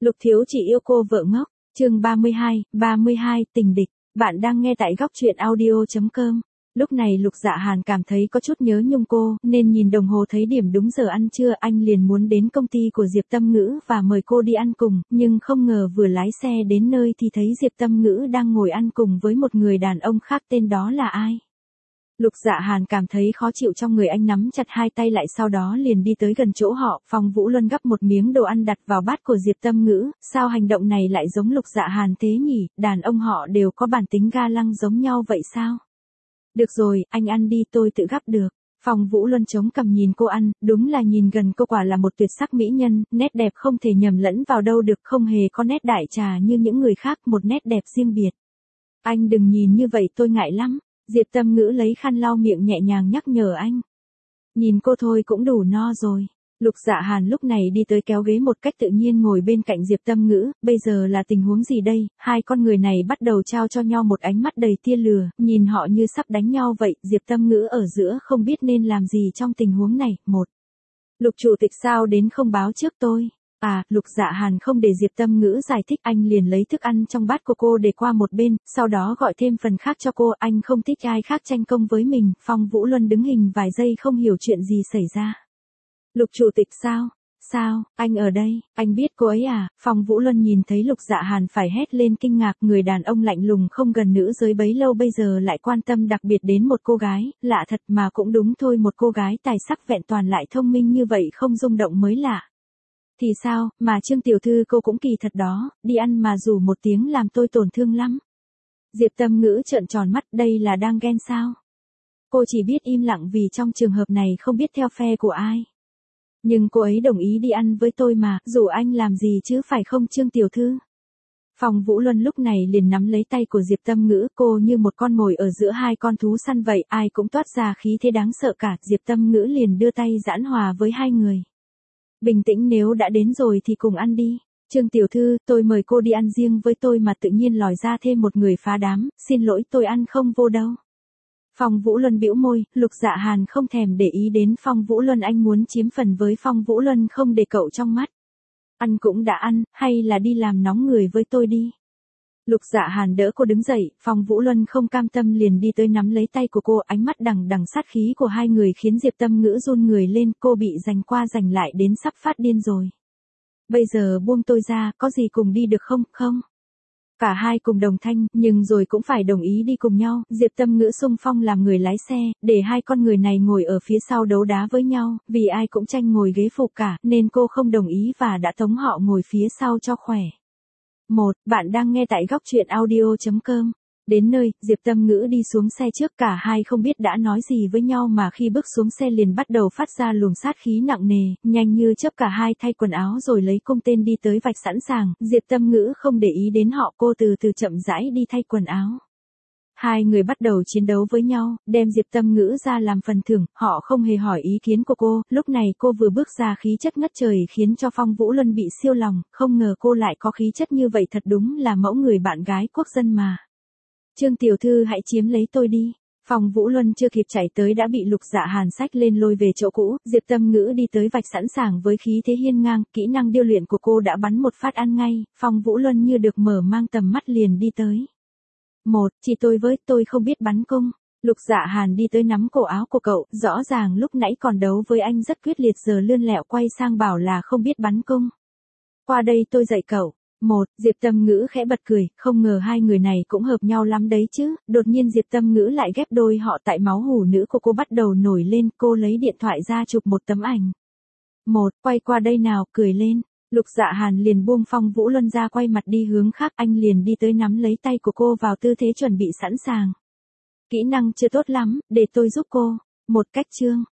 Lục thiếu chỉ yêu cô vợ ngốc, chương 32, tình địch, bạn đang nghe tại góc truyện audio.com. Lúc này Lục Dạ Hàn cảm thấy có chút nhớ nhung cô, nên nhìn đồng hồ thấy điểm đúng giờ ăn trưa, anh liền muốn đến công ty của Diệp Tâm Ngữ và mời cô đi ăn cùng, nhưng không ngờ vừa lái xe đến nơi thì thấy Diệp Tâm Ngữ đang ngồi ăn cùng với một người đàn ông khác, tên đó là ai? Lục Dạ Hàn cảm thấy khó chịu trong người, anh nắm chặt hai tay lại, sau đó liền đi tới gần chỗ họ. Phong Vũ Luân gắp một miếng đồ ăn đặt vào bát của Diệp Tâm Ngữ, sao hành động này lại giống Lục Dạ Hàn thế nhỉ, đàn ông họ đều có bản tính ga lăng giống nhau vậy sao? Được rồi, anh ăn đi, tôi tự gắp được. Phong Vũ Luân chống cằm nhìn cô ăn, đúng là nhìn gần cô quả là một tuyệt sắc mỹ nhân, nét đẹp không thể nhầm lẫn vào đâu được, không hề có nét đại trà như những người khác, một nét đẹp riêng biệt. Anh đừng nhìn như vậy, tôi ngại lắm. Diệp Tâm Ngữ lấy khăn lau miệng nhẹ nhàng nhắc nhở anh. Nhìn cô thôi cũng đủ no rồi. Lục Dạ Hàn lúc này đi tới kéo ghế một cách tự nhiên ngồi bên cạnh Diệp Tâm Ngữ, bây giờ là tình huống gì đây? Hai con người này bắt đầu trao cho nhau một ánh mắt đầy tia lửa, nhìn họ như sắp đánh nhau vậy. Diệp Tâm Ngữ ở giữa không biết nên làm gì trong tình huống này. Lục chủ tịch sao đến không báo trước tôi? Lục Dạ Hàn không để Diệp Tâm Ngữ giải thích, anh liền lấy thức ăn trong bát của cô để qua một bên, sau đó gọi thêm phần khác cho cô, anh không thích ai khác tranh công với mình. Phong Vũ Luân đứng hình vài giây không hiểu chuyện gì xảy ra. Lục chủ tịch sao? Sao, anh ở đây, anh biết cô ấy à? Phong Vũ Luân nhìn thấy Lục Dạ Hàn phải hét lên kinh ngạc, người đàn ông lạnh lùng không gần nữ giới bấy lâu bây giờ lại quan tâm đặc biệt đến một cô gái, lạ thật mà cũng đúng thôi, một cô gái tài sắc vẹn toàn lại thông minh như vậy không rung động mới lạ. Thì sao, mà Trương tiểu thư cô cũng kỳ thật đó, đi ăn mà rủ một tiếng làm tôi tổn thương lắm. Diệp Tâm Ngữ trợn tròn mắt, đây là đang ghen sao? Cô chỉ biết im lặng vì trong trường hợp này không biết theo phe của ai. Nhưng cô ấy đồng ý đi ăn với tôi mà, rủ anh làm gì chứ phải không Trương tiểu thư? Phong Vũ Luân lúc này liền nắm lấy tay của Diệp Tâm Ngữ, cô như một con mồi ở giữa hai con thú săn vậy, ai cũng toát ra khí thế đáng sợ cả. Diệp Tâm Ngữ liền đưa tay giãn hòa với hai người. Bình tĩnh, nếu đã đến rồi thì cùng ăn đi. Trương tiểu thư, tôi mời cô đi ăn riêng với tôi mà tự nhiên lòi ra thêm một người phá đám, xin lỗi tôi ăn không vô đâu. Phong Vũ Luân bĩu môi, Lục Dạ Hàn không thèm để ý đến Phong Vũ Luân, anh muốn chiếm phần với Phong Vũ Luân không để cậu trong mắt. Ăn cũng đã ăn, hay là đi làm nóng người với tôi đi. Lục Dạ Hàn đỡ cô đứng dậy, Phong Vũ Luân không cam tâm liền đi tới nắm lấy tay của cô, ánh mắt đằng đằng sát khí của hai người khiến Diệp Tâm Ngữ run người lên, cô bị giành qua giành lại đến sắp phát điên rồi. Bây giờ buông tôi ra, có gì cùng đi được không? Không. Cả hai cùng đồng thanh, nhưng rồi cũng phải đồng ý đi cùng nhau. Diệp Tâm Ngữ xung phong làm người lái xe, để hai con người này ngồi ở phía sau đấu đá với nhau, vì ai cũng tranh ngồi ghế phụ cả, nên cô không đồng ý và đã tống họ ngồi phía sau cho khỏe. Bạn đang nghe tại góc truyện audio.com. Đến nơi, Diệp Tâm Ngữ đi xuống xe trước, cả hai không biết đã nói gì với nhau mà khi bước xuống xe liền bắt đầu phát ra luồng sát khí nặng nề, nhanh như chớp cả hai thay quần áo rồi lấy cung tên đi tới vạch sẵn sàng. Diệp Tâm Ngữ không để ý đến họ, cô từ từ chậm rãi đi thay quần áo. Hai người bắt đầu chiến đấu với nhau, đem Diệp Tâm Ngữ ra làm phần thưởng, họ không hề hỏi ý kiến của cô, lúc này cô vừa bước ra khí chất ngất trời khiến cho Phong Vũ Luân bị siêu lòng, không ngờ cô lại có khí chất như vậy, thật đúng là mẫu người bạn gái quốc dân mà. Trương tiểu thư hãy chiếm lấy tôi đi. Phong Vũ Luân chưa kịp chạy tới đã bị Lục Dạ Hàn xách lên lôi về chỗ cũ, Diệp Tâm Ngữ đi tới vạch sẵn sàng với khí thế hiên ngang, kỹ năng điêu luyện của cô đã bắn một phát ăn ngay, Phong Vũ Luân như được mở mang tầm mắt liền đi tới. Chỉ tôi với, tôi không biết bắn cung. Lục Dạ Hàn đi tới nắm cổ áo của cậu, rõ ràng lúc nãy còn đấu với anh rất quyết liệt, giờ lươn lẹo quay sang bảo là không biết bắn cung. Qua đây tôi dạy cậu. Diệp Tâm Ngữ khẽ bật cười, không ngờ hai người này cũng hợp nhau lắm đấy chứ. Đột nhiên Diệp Tâm Ngữ lại ghép đôi họ, tại máu hủ nữ của cô bắt đầu nổi lên, cô lấy điện thoại ra chụp một tấm ảnh. Quay qua đây nào, cười lên. Lục Dạ Hàn liền buông Phong Vũ Luân ra, quay mặt đi hướng khác, anh liền đi tới nắm lấy tay của cô vào tư thế chuẩn bị sẵn sàng. Kỹ năng chưa tốt lắm, để tôi giúp cô. Cách chương.